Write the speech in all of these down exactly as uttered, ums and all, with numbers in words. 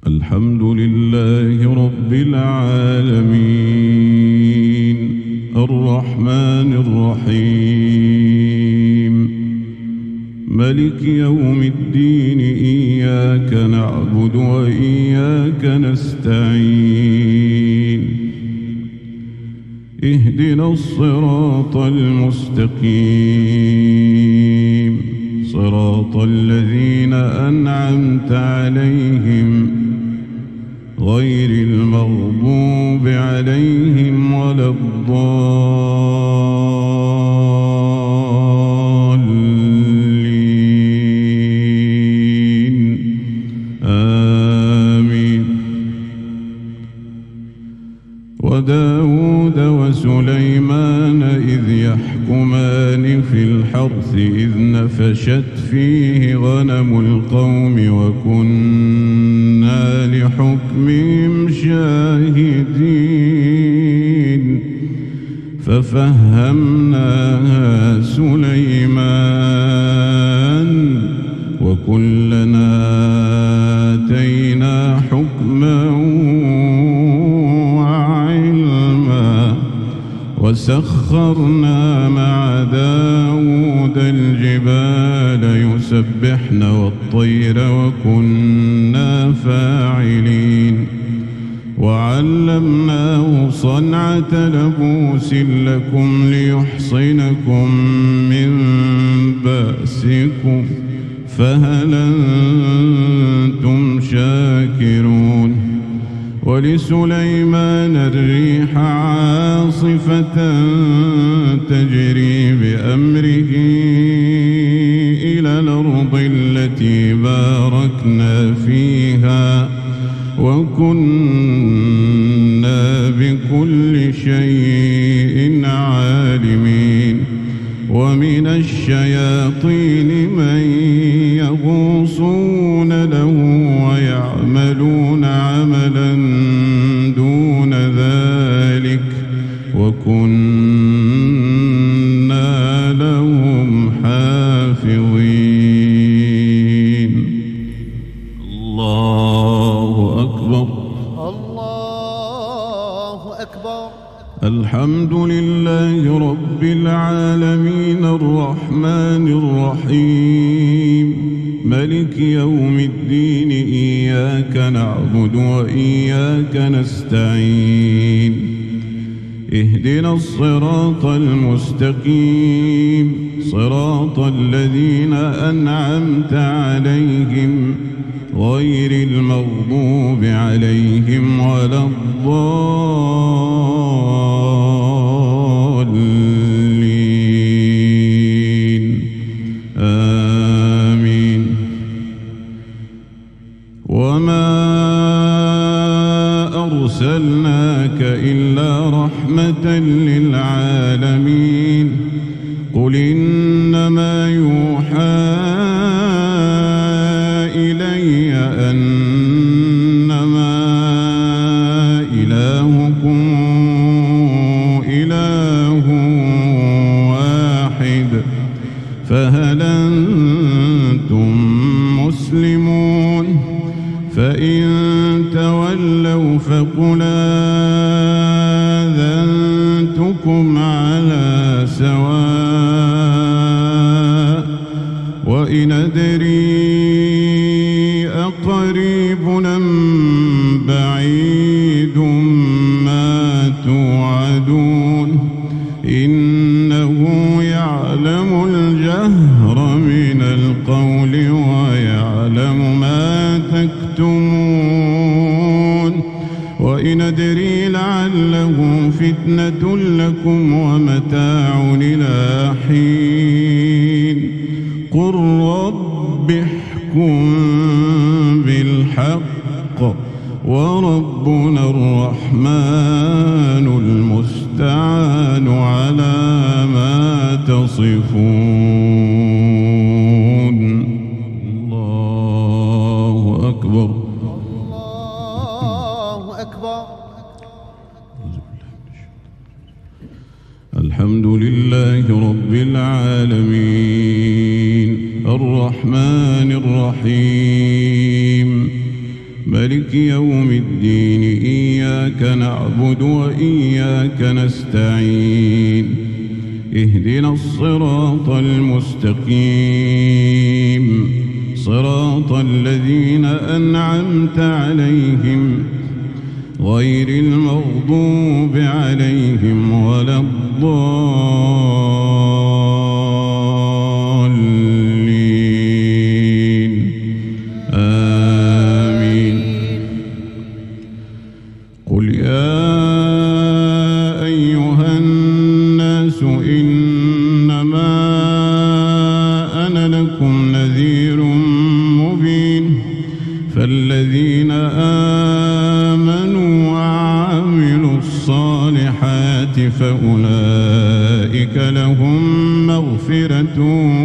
الحمد لله رب العالمين الرحمن الرحيم ملك يوم الدين إياك نعبد وإياك نستعين اهدنا الصراط المستقيم صراط الذين أنعمت عليهم غير المغضوب عليهم ولا الضالين آمين. وداود وسليمان إذ يحكمان في الحرث إذ نفشت فيه غنم القوم وكنا لحكمهم شاهدين ففهمناها سليمان وكلنا آتينا حكما وعلما وسخرنا مع داود الجبال يسبحن والطير وكنا فاعلين وعلمناه صنعة لبوس لكم ليحصنكم من بأسكم فهل أنتم شاكرون. ولسليمان الريح عاصفة تجري بأمره إلى الأرض التي باركنا فيها وكنا بكل شيء عالمين. ومن الشياطين من يغوصون له ويعملون عملا دون ذلك وكنا لهم حافظين. الله أكبر الله أكبر. الحمد لله رب العالمين الرحمن الرحيم ملك يوم الدين إياك نعبد وإياك نستعين اهدنا الصراط المستقيم صراط الذين أنعمت عليهم غير المغضوب عليهم ولا الضالين آمين. وما أرسلناك إلا رحمة للعالمين. قل إنما يوحى إلي أنما إلهكم إله واحد فهل أنتم مسلمون. فإن تولوا فقل آذنتكم على سواء وإن أدري أقريب أم بعيد ما توعدون إنه يعلم الجهر من القول ويعلم ما تكتمون. وإن أدري لعله فتنة لكم ومتاع إلى حين. قل رب احكم بالحق وربنا الرحمن المستعان على ما تصفون. الله أكبر الله أكبر. الحمد لله رب العالمين الرحمن الرحيم مالك يوم الدين إياك نعبد وإياك نستعين اهدنا الصراط المستقيم صراط الذين أنعمت عليهم غير المغضوب عليهم ولا الضالين آمين. قل يا أيها الناس إنما أنا لكم نذير مبين فالذين آمنوا وعملوا الصالحات فأولئك لهم مغفرة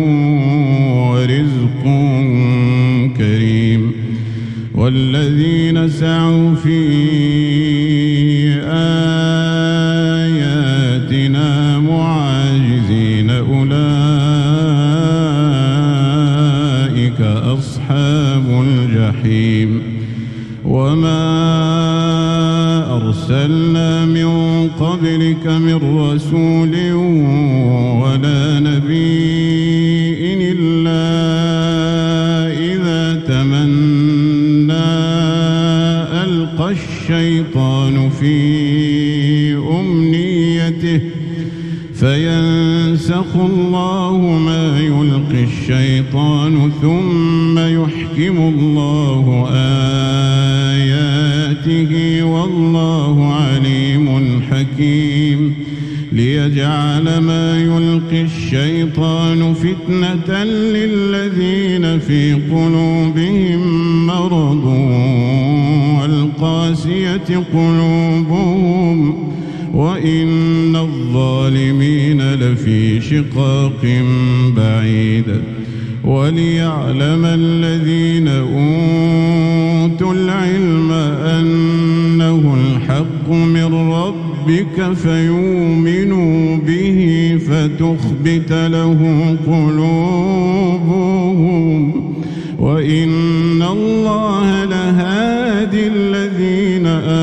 ورزق كريم والذين سعوا في آياتنا معاجزين أولئك أصحاب الجحيم. وما أرسلنا من قبلك من رسول ولا نبي إلا إذا تمنى ألقى الشيطان في أمنيته فينسخ الله ما يلقي الشيطان ثم يحكم الله آياته والله عليم حكيم. ليجعل ما يلقي الشيطان فتنة للذين في قلوبهم مرض والقاسية قلوبهم وإن الظالمين لفي شقاق بعيد. وليعلم الذين أوتوا العلم أنه الحق من ربك فيؤمنوا به فتخبت له قلوبهم وإن الله لهادي الذين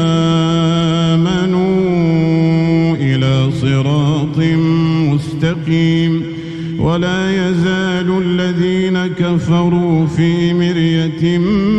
آمنوا إلى صراط مستقيم. ولا يزال الذين كفروا في مرية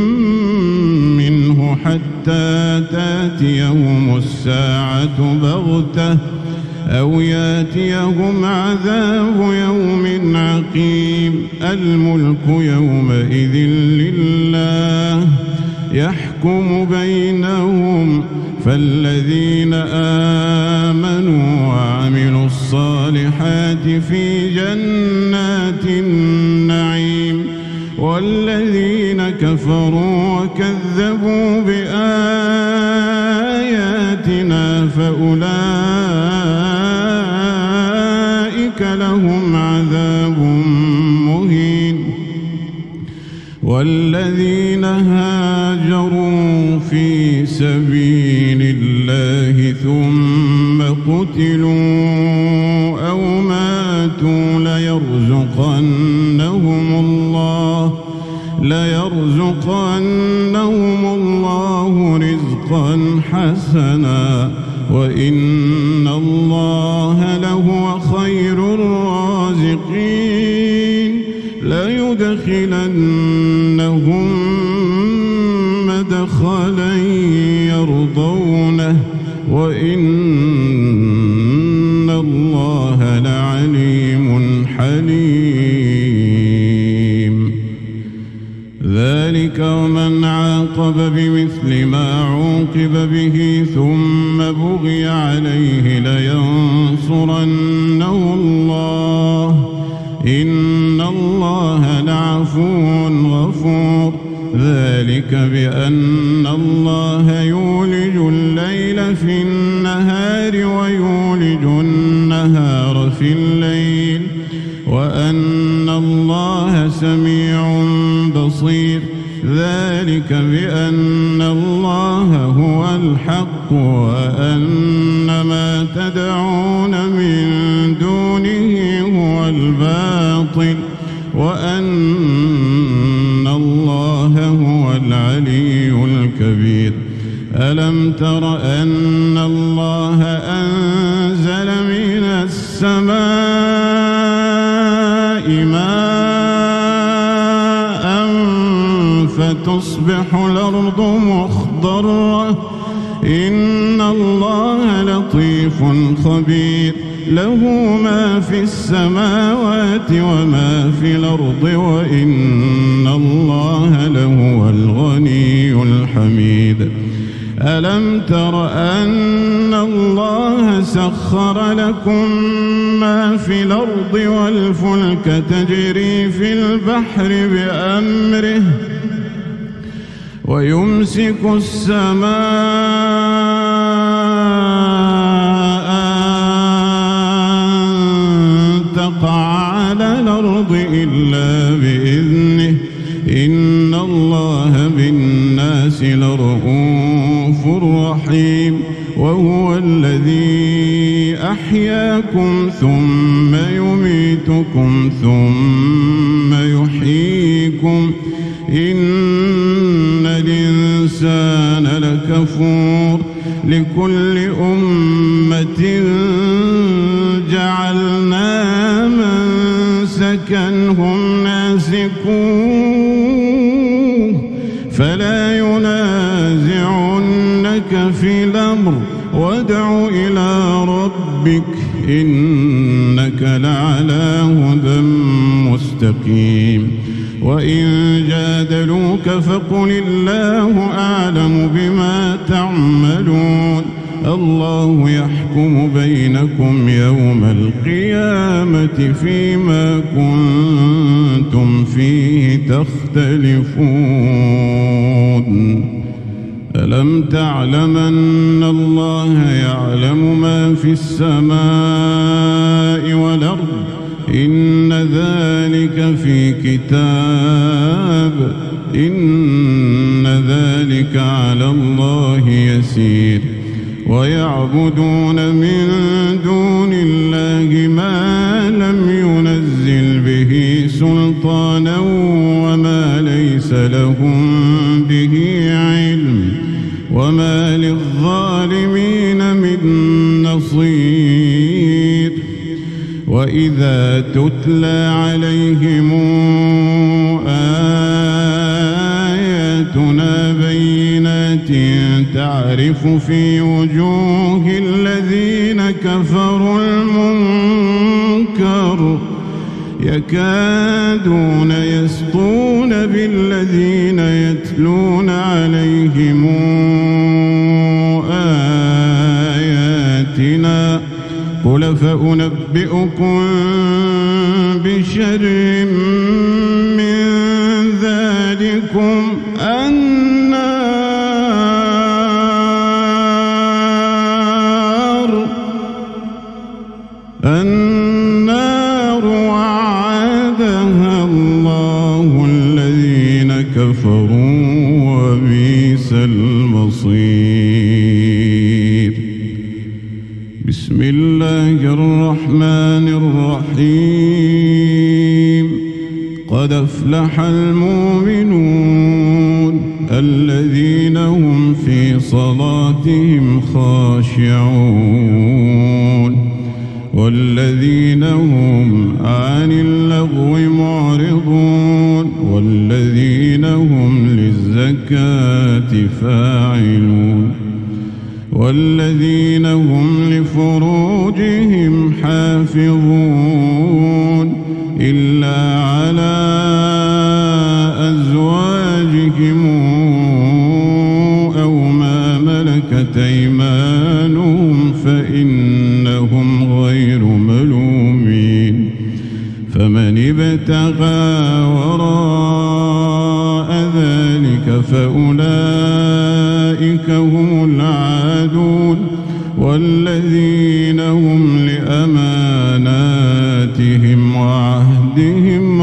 منه حتى تاتيهم الساعة بغتة أو ياتيهم عذاب يوم عقيم. الملك يومئذ لله يحكم بينهم فالذين آمنوا وعملوا الصالحات في جنات النعيم والذين كفروا وكذبوا بآياتنا فأولئك لهم عذاب مهين. والذين هاجروا في سبيل الله ثم قتلوا أو ماتوا ليرزقنهم الله ليرزقنهم الله رزقا حسنا وإن الله لهو خير الرازقين. ليدخلنهم مدخلا يرضونه وإن الله لعليم حليم. ذلك ومن عاقب بمثل ما عوقب به ثم بغي عليه لينصرنه الله إن الله لعفو غفور. ذلك بأن الله يولج الليل في النهار ويولج النهار في الليل وأن الله سميع بصير. ذلك بأن الله هو الحق وأن ما تدعون من دونه هو الباطل وأن الله هو العلي الكبير. حميد. ألم تر أن الله أنزل من السماء ماء فتصبح الأرض مخضرة إن الله لطيف خبير له ما في السماوات وما في الأرض وإن الله لهو الغني الحميد. ألم تر أن الله سخر لكم ما في الأرض والفلك تجري في البحر بأمره ويمسك السماء أن تقع على الأرض إلا بإذنه إن الله بالناس لرؤوف رحيم. وهو الذي أحياكم ثم يميتكم ثم يحييكم إن الإنسان لكفور. لكل أمة جعلنا منسكا هم ناسكوه فلا ينازعنك في الأمر وادع إلى ربك إنك لعلى هدى مستقيم. وإن جادلوك فقل الله أعلم بما تعملون الله يحكم بينكم يوم القيامة فيما كنتم فيه تختلفون. ألم تعلم أن الله يعلم ما في السماء والأرض إن ذلك في كتاب إن ذلك على الله يسير. ويعبدون من دون الله ما لم ينزل به سلطانا وما ليس لهم به علم وما للظالمين من نصير. وإذا تتلى عليهم آياتنا بينات تعرف في وجوه الذين كفروا المنكر يكادون يسطون بالذين يتلون عليهم آياتنا قل فأنبئكم بشر من ذلكم النار النار وعدها الله الذين كفروا وبئس المصير. بسم الله الرحمن الرحيم. قد أفلح المؤمنون الذين هم في صلاتهم خاشعون والذين هم عن اللغو معرضون والذين هم للزكاة فاعلون والذين هم لفروجهم حافظون إلا على أزواجهم أو ما ملكت أيمانهم فإنهم غير ملومين. فمن ابتغى وراء ذلك فأولئك هم العادون والذين هم لأماناتهم وعهدهم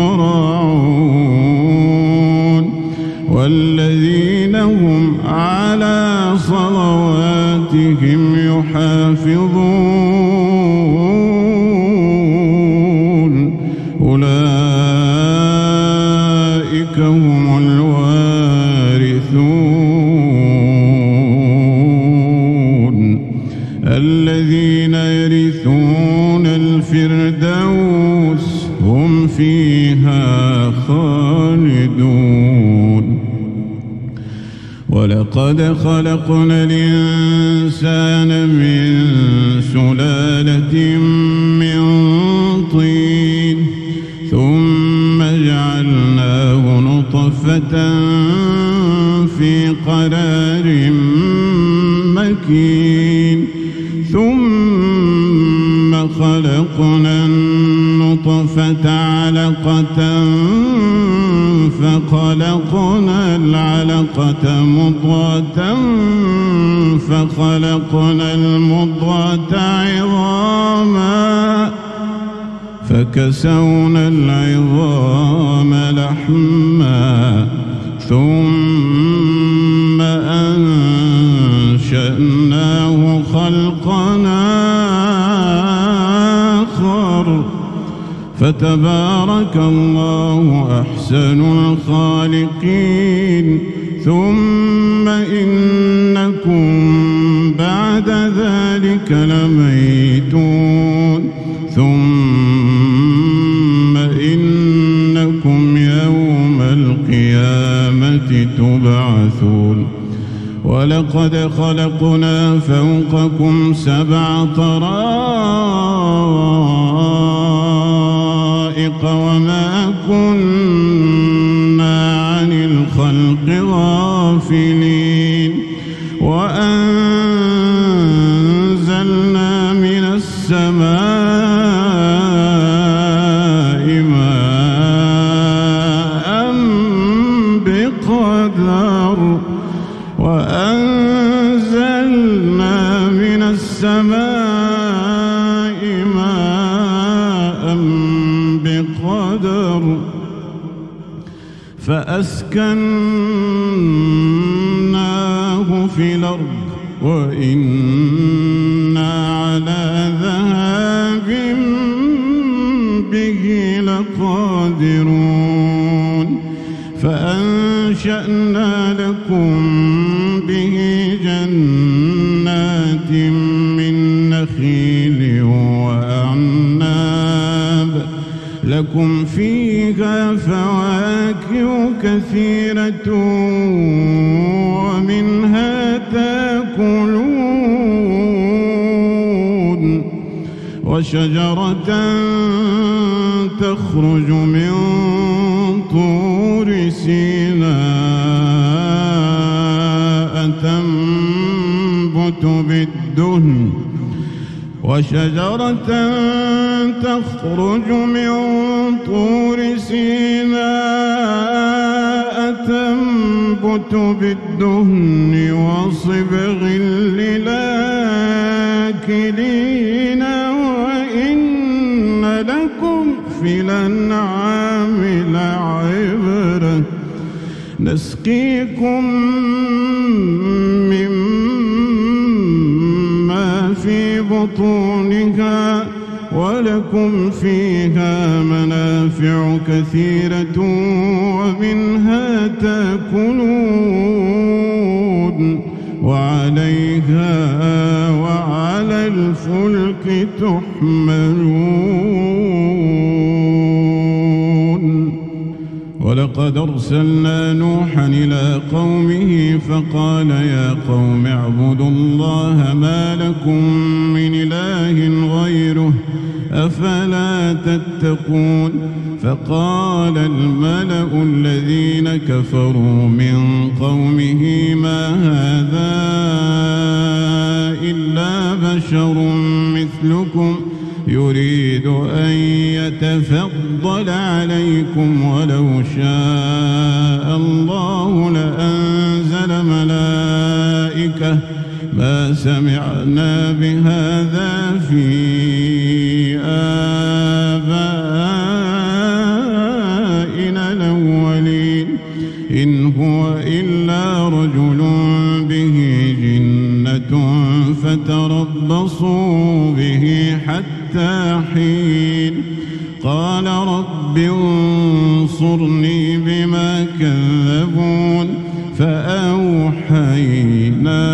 راعون والذين هم على صلواتهم يحافظون أولئك هم الوارثون ولقد خلقنا الإنسان من سلالة من طين ثم جعلناه نطفة في قرار مكين ثم خلقنا النطفة علقة فخلقنا العلقة مضغة فخلقنا المضغة عظاما فكسونا العظام لحما ثم أنشأناه خلقا آخر فتبارك الله أحسن الخالقين ثم إنكم بعد ذلك لميتون ثم إنكم يوم القيامة تبعثون ولقد خلقنا فوقكم سبع طرائق وما كنا عن الخلق غافلين وأنزلنا من السماء ماء بقدر وأنزلنا من السماء ماء بقدر فأسكناه في الأرض وإنا على ذهاب به لقادرون فأنشأنا لكم به جنات من نخيل وأعناب لكم فيها فواكه كثيرة ومنها تأكلون وشجرة تخرج من طور سيناء تنبت بالدهن وشجرة تخرج من طور سيناء تنبت بالدهن وصبغ للآكلين وإن لكم في الأنعام لعبرة نسقيكم مما في بطونها ولكم فيها منافع كثيرة ومنها تأكلون وعليها وعلى الفلك تحملون ولقد أرسلنا نوحا إلى قومه فقال يا قوم اعبدوا الله ما لكم من إله غيره أفلا تتقون فقال الملأ الذين كفروا من قومه ما هذا إلا بشر مثلكم يريد أن يتفضل عليكم ولو شاء الله لأنزل ملائكة ما سمعنا بهذا في آبائنا الأولين إن هو إلا رجل به جنة فتربصوا به حتى حين قال رب انصرني بما كذبون فأوحينا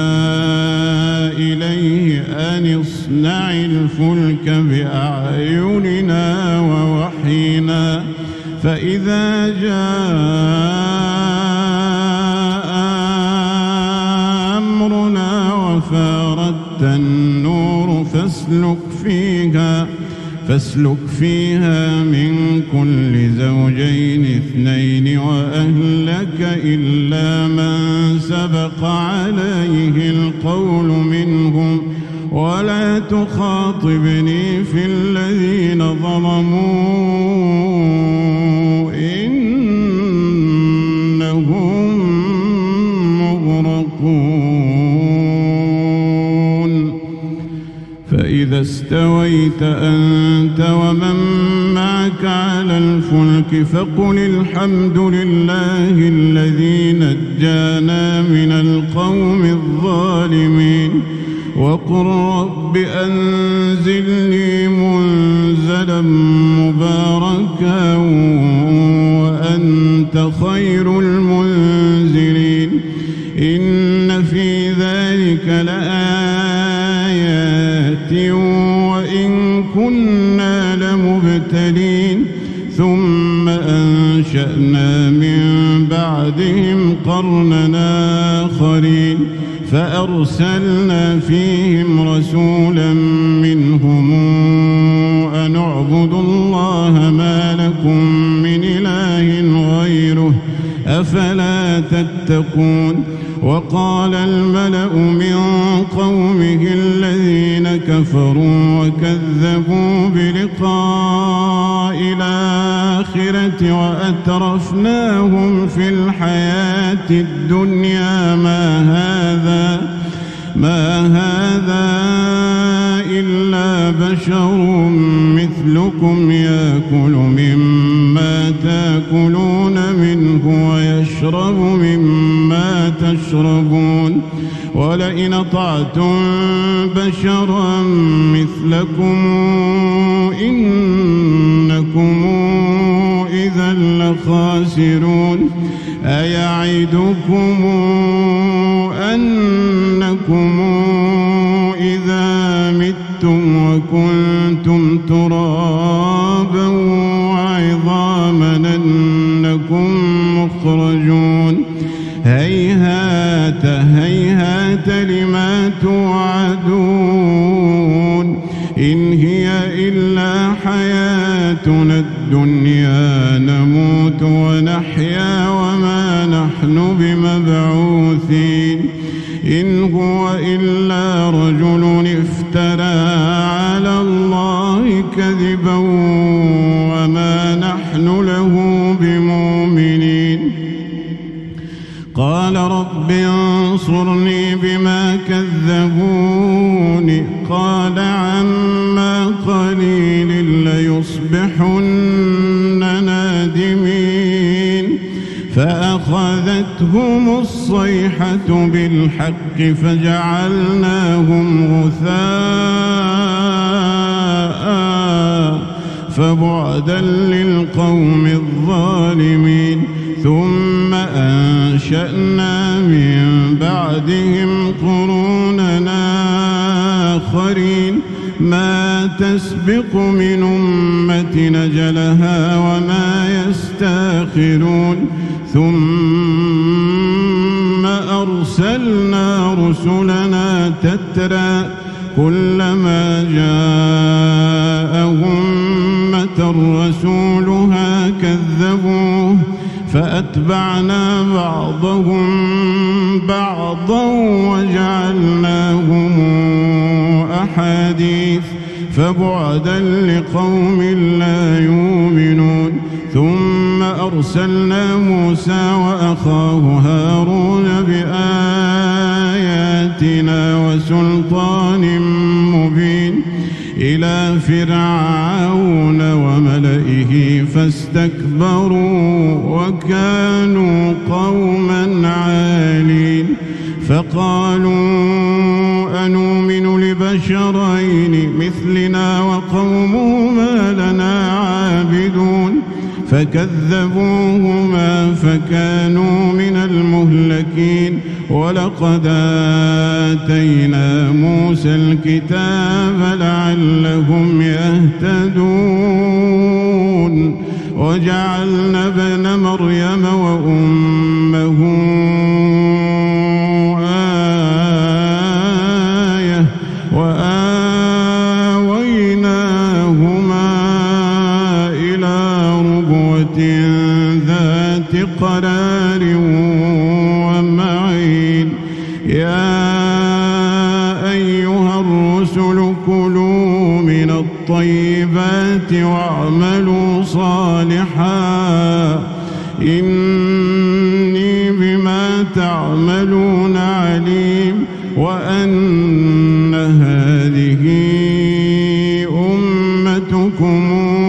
إليه أن اصنع الفلك بأعيننا ووحينا فإذا جاء فاردت النور فاسلك فيها فاسلك فيها من كل زوجين اثنين وأهلك إلا من سبق عليه القول منهم ولا تخاطبني في الذين ظلموا إنهم مغرقون. فإذا استويت أنت ومن معك على الفلك فقل الحمد لله الذي نجانا من القوم الظالمين وقل رب أنزلني منزلا مباركا وأنت خير المنزلين. إن في ذلك لآيات وإن كنا لمبتلين. ثم أنشأنا من بعدهم قرننا آخرين فأرسلنا فيهم رسولا منهم أن اعبدوا الله ما لكم من إله غيره أفلا تتقون. وقال الملأ من قومه الذين كفروا وكذبوا بلقاء الآخرة وأترفناهم في الحياة الدنيا ما هذا ما هذا إلا بشر مثلكم يأكل مما تأكلون منه ويشرب مما تشربون ولئن أطعتم بشرا مثلكم إنكم إذا لخاسرون. أيعدكم أنكم إذا متم وكنتم ترابا وعظاما أنكم مخرجون. هيهات هيهات لما توعدون إن هي إلا حياتنا الدنيا نموت ونحيا وما نحن بمبعوثين. إن هو إلا رجل افترى على الله كذبا وما نحن له بمؤمنين. قال رب انصرني بما كذبوني قال عما قليل ليصبحن نادمين. فأخذتهم الصيحة بالحق فجعلناهم غثاء فبعدا للقوم الظالمين. ثم أنشأنا من بعدهم قروننا آخرين ما تسبق من أمة نجلها وما يستاخرون. ثم أرسلنا رسلنا تترى كلما جاء أمة رسولها كذبوه فأتبعنا بعضهم بعضا وجعلناهم أحاديث فبعدا لقوم لا يؤمنون. ثم أرسلنا موسى وأخاه هارون بآياتنا وسلطان مبين إلى فرعون وملئه فاستكبروا وكانوا قوما عالين. فقالوا أنؤمن لبشرين مثلنا وقومهما لنا عابدون. فكذبوهما فكانوا من المهلكين. ولقد آتينا موسى الكتاب لعلهم يهتدون. وجعلنا ابن مريم وأمه يا أيها الرسل كلوا من الطيبات واعملوا صالحا إني بما تعملون عليم وأن هذه أمتكم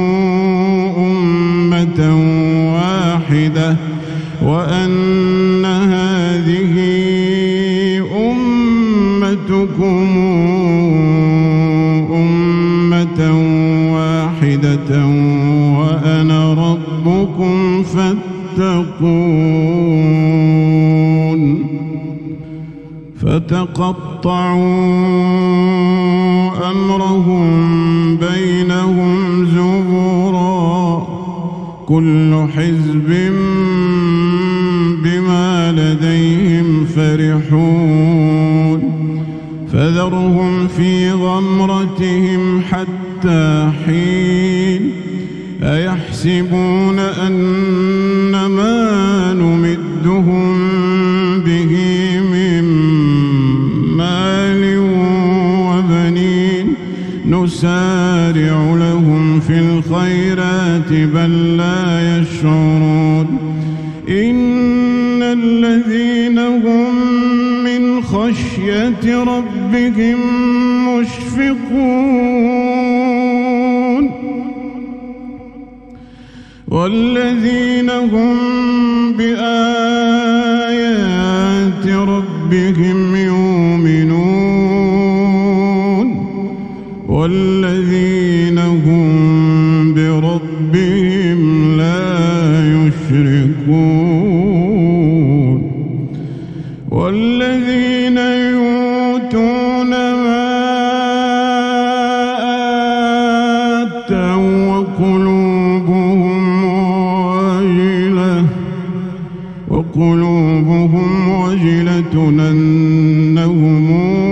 أمة واحدة وأن هذه أمتكم أمة واحدة وأنا ربكم فاتقون فتقطعوا أمرهم بينهم زبرا كل حزب بما لديهم فرحون فذرهم في غمرتهم حتى حين أيحسبون أن ما نمدهم به من مال وبنين نسارع لهم في الخيرات بل لا يشعرون إن الذين هم من خشية ربهم مشفقون والذين هم بآيات ربهم يؤمنون والذين هم بربهم لا يشركون والذين يؤتون ما آتوا وقلوبهم وجلة وقلوبهم وجلة أنهم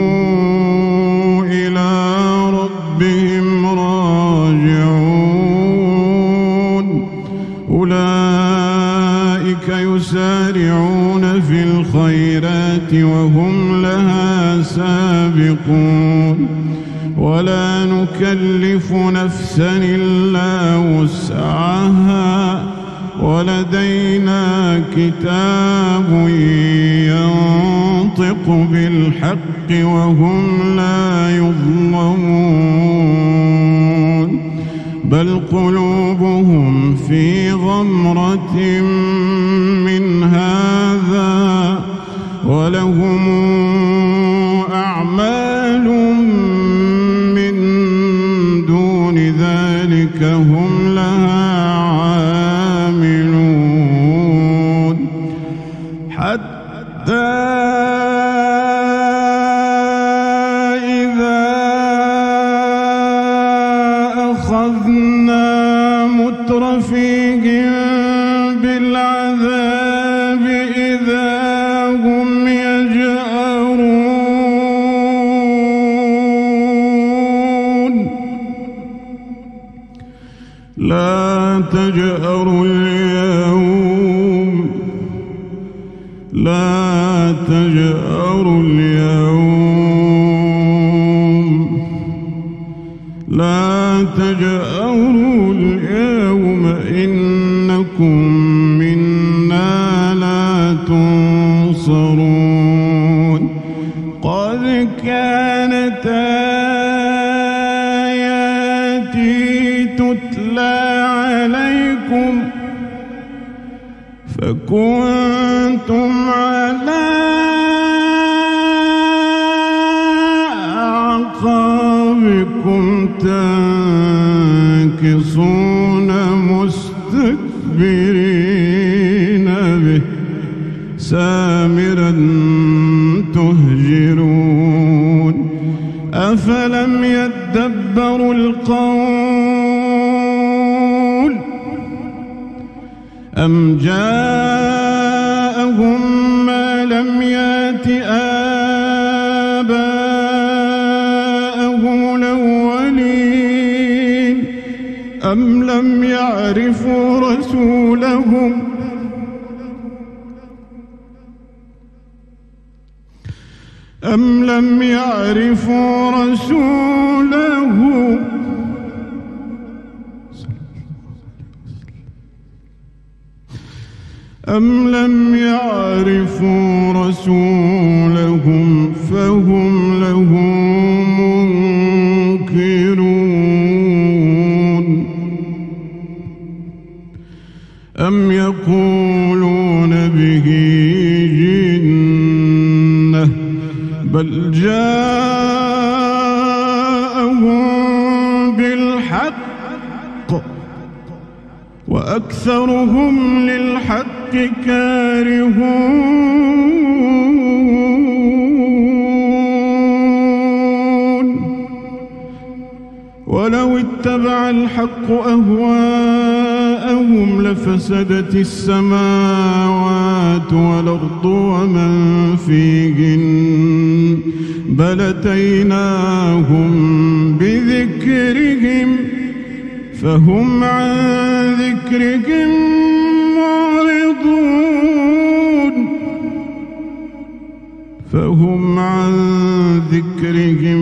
إلى ربهم راجعون أولئك يسارعون في الخيرات وهم لها سابقون ولا نكلف نفسا إلا وسعها ولدينا كتاب ينطق بالحق وهم لا يظلمون بل قلوبهم في غمرة من هذا ولهم أعمال من دون ذلك هم لها عاملون حتى إذا أخذنا مترفيهم بالعذاب إذا هم يجأرون لا تجأروا اليوم لا تجأروا اليوم لا تجأروا اليوم إنكم منا لا تنصرون قد كانت آياتي تتلى عليكم فكنتم على أعقابكم تنكصون مستكبرين به سامرا تهجرون أفلم يدبروا القول أم جاءهم ما لم يأت آباءهم الأولين أم لم يعرفوا رسولهم أم لم يعرفوا رسوله أم لم يعرفوا رسولهم فهم له منكرون أم يقولون به جنة بل جاءهم بالحق وأكثرهم للحق كارهون ولو اتبع الحق أهواءهم لفسدت السماوات والأرض ومن فيهن بل أتيناهم بذكرهم فهم عن ذكرهم معرضون فهم عن ذكرهم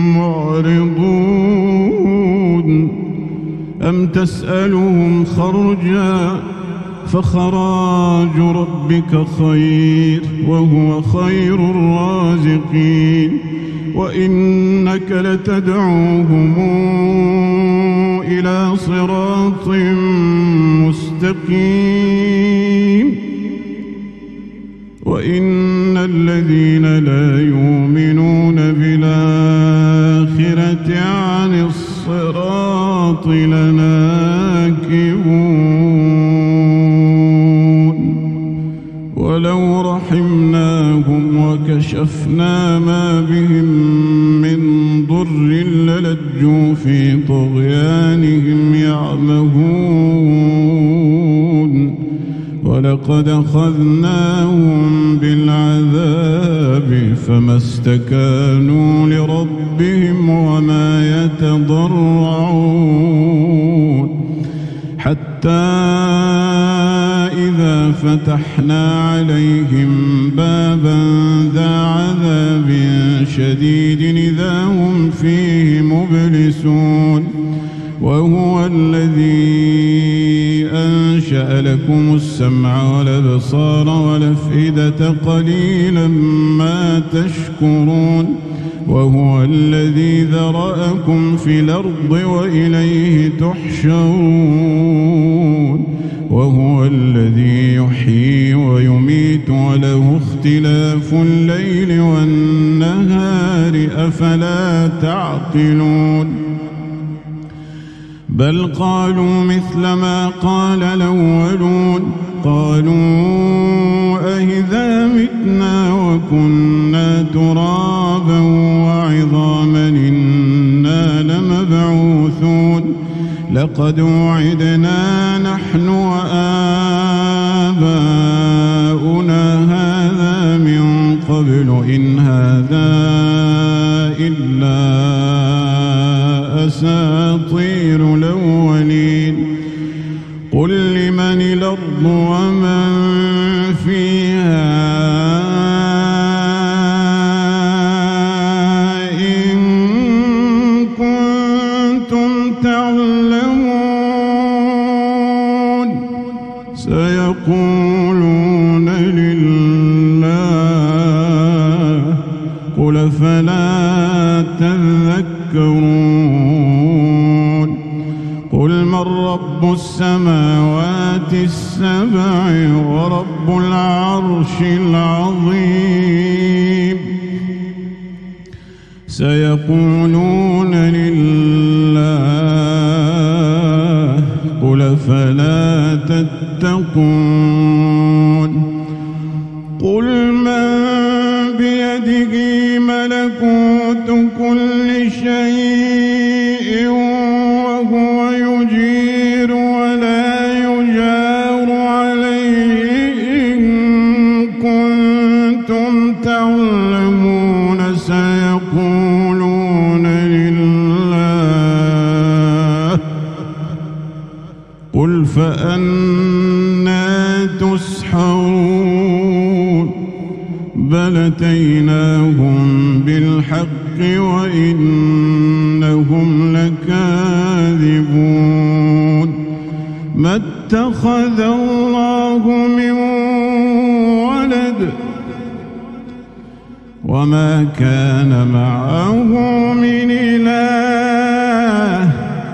معرضون أم تسألهم خرجا فخراج ربك خير وهو خير الرازقين وإنك لتدعوهم إلى صراط مستقيم وإن الذين لا يؤمنون بالآخرة عن الصراط لناكبون ولو رحمناهم وكشفنا ما بهم من ضر للجوا في طغيانهم يعمهون ولقد أخذناهم بالعذاب فما استكانوا لربهم وما يتضرعون حتى إذا فتحنا عليهم بابا ذا عذاب شديد إذا هم فيه مبلسون وهو الذي أنشأ لكم السمع والأبصار والأفئدة قليلا ما تشكرون وهو الذي ذرأكم في الأرض وإليه تحشرون وهو الذي يحيي ويميت وله اختلاف الليل والنهار أفلا تعقلون بل قالوا مثل ما قال الأولون قالوا أإذا متنا وكنا ترابا وعظاما إنا لمبعوثون لقد وعدنا نحن وآباؤنا هذا من قبل إن هذا إلا أساطير الأولين قل لمن الأرض ومن فيها إن كنتم تعلمون سيقولون لله قل فلا تذكرون قل من رب السماوات السبع ورب العرش العظيم سيقولون لله قل فلا تتقون قل من بيده ملكوت كل شيء وهو يجير ولا يجار عليه إن كنتم تعلمون سيقولون لله قل فأنى تسحرون بل أتيناهم بالحق وإنهم لكاذبون ما اتخذ الله من ولد وما كان معه من إله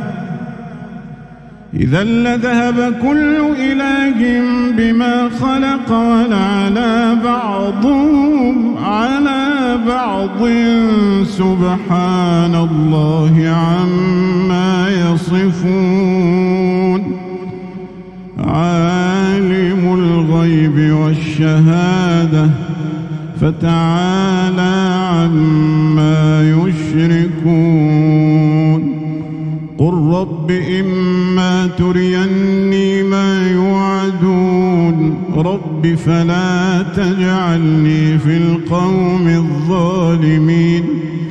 إذا لذهب كل إله بما خلق ولعلى بعضهم على بعض سبحان الله عما يصفون عالم الغيب والشهادة فتعالى عما يشركون قل رب إما تريني ما يوعدون رب فلا تجعلني في القوم الظالمين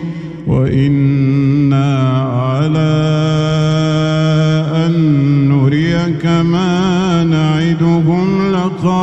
وإنا على أن نريك ما نعدهم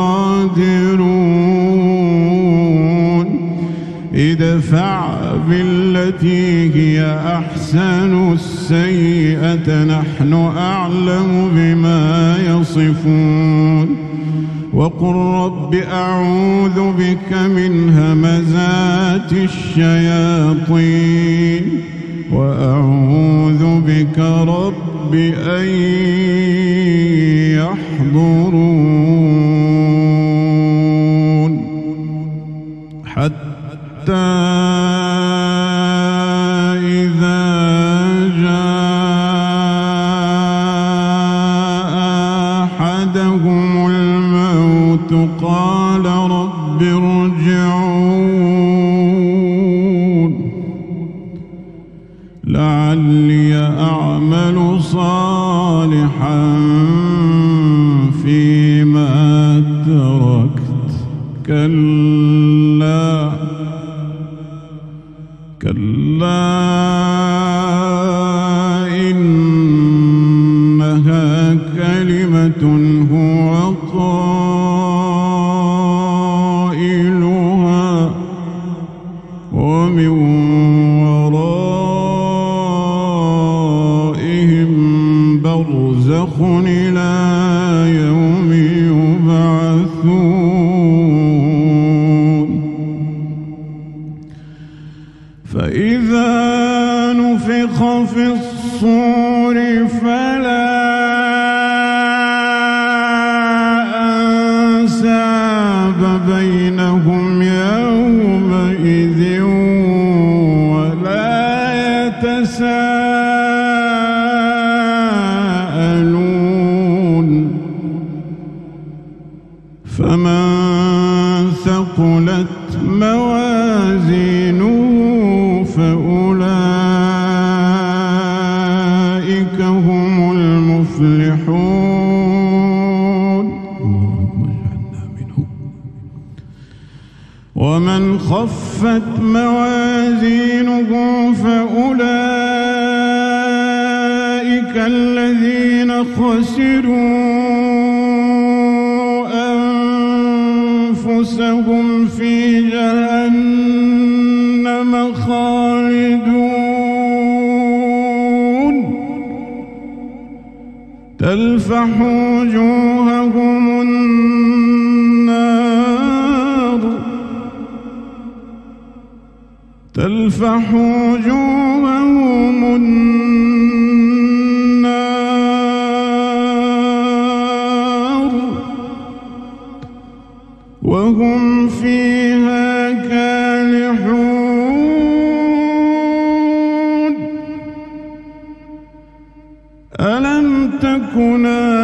لقادرون ادفع بالتي هي أحسن السيئة نحن أعلم بما يصفون وقل رب أعوذ بك من همزات الشياطين وأعوذ بك رب أن يحضرون حتى إذا جاء أحدهم الموت قال رب ارجعون لعلي أعمل صالحا فيما تركت كلا كلا إنها كلمة هو قائلها ومن ورائهم برزخ إلى يوم يبعثون فإذا نفخ في الصور فلا أنساب بينهم يومئذ ولا يتساءلون فمن ثقلت موازينه فأولئك هم المفلحون اللهم اجعلنا منهم ومن خفت موازينه فأولئك الذين خسروا أنفسهم في جهنم خالدون تلفح وجوههم النار تلفح وجوههم النار وهم فيها كالحون ألم تكن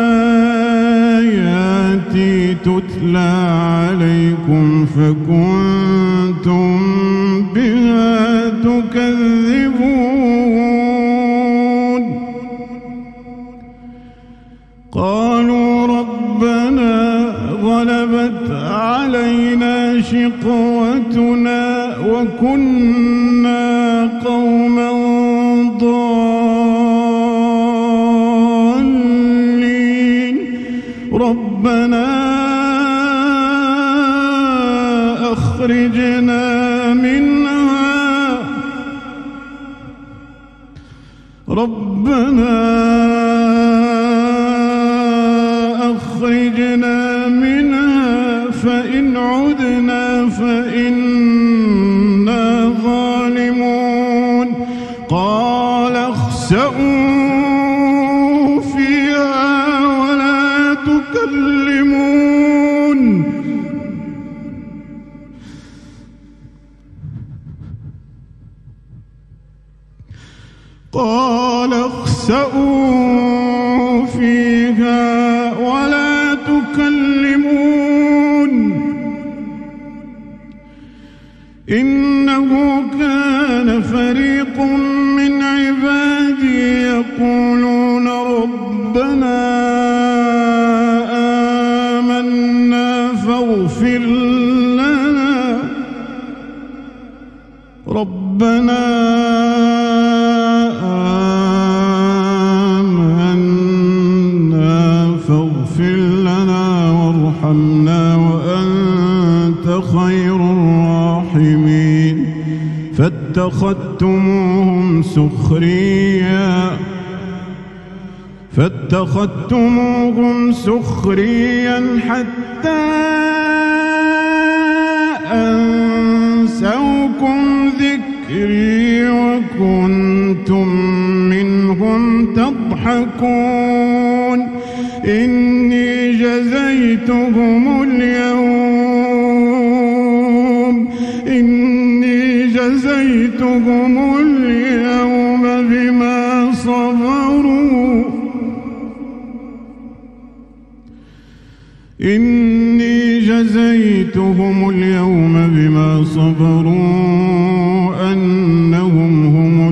آياتي تتلى عليكم فكنتم بها تكذبون قالوا ربنا غلبت علينا شقوتنا وكنا قوما ضالين ربنا أخرجنا منها ربنا أخرجنا منها فإن عدنا فإنا ظالمون قال اخسئوا فيها ولا تكلمون قال اخسئوا فيها ولا تكلمون إنه كان فريق من عبادي يقولون ربنا آمنا فاغفر لنا ربنا آمنا فاغفر لنا وارحمنا وأنت خير الراحمين فاتخذتموهم سخريا فاتخذتموهم سخريا حتى أنسوكم ذكري وكنتم منهم تضحكون إني جزيتهم اليوم إني جزيتهم اليوم بما صبروا إني جزيتهم اليوم بما صبروا أنهم هم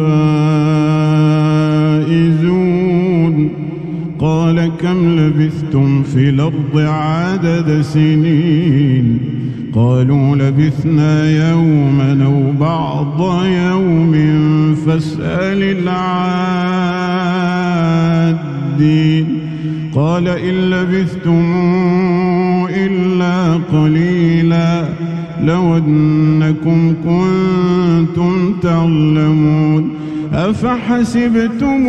الفائزون قال كم لبثتم في الأرض عدد سنين قالوا لبثنا يوما أو بعض يوم فاسأل العادين قال إن لبثتم إلا قليلا لو أنكم كنتم تعلمون أفحسبتم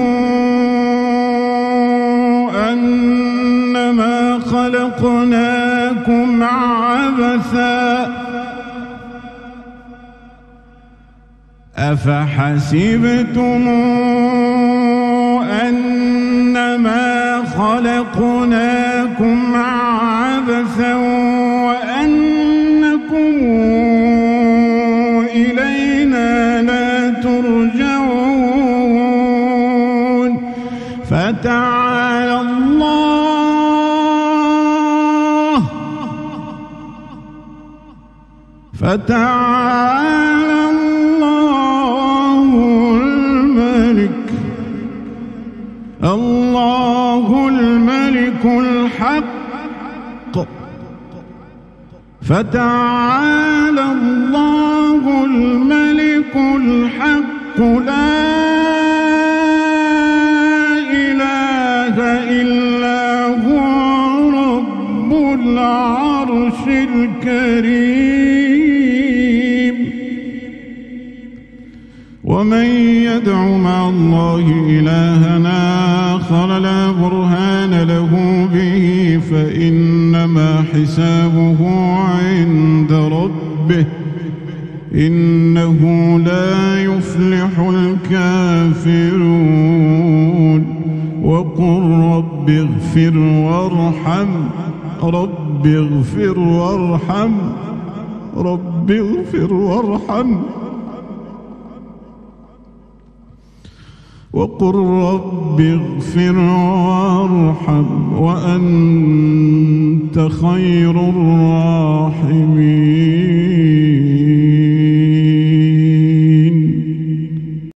أنما خلقناكم عبثا أفحسبتم أنما خلقناكم عبثا وأنكم إلينا لا ترجعون فتعالى الله فتعالى الله الملك الله الملك الحق فتعالى الله الملك الحق لا إله إلا هو رب العرش الكريم ومن يدع مع الله إلها آخر لا برهان له به فإنما حسابه عند ربه إنه لا يفلح الكافرون وقل رب اغفر وارحم رب اغفر وارحم رب اغفر وارحم وقل رب اغفر وارحم وأنت خير الراحمين.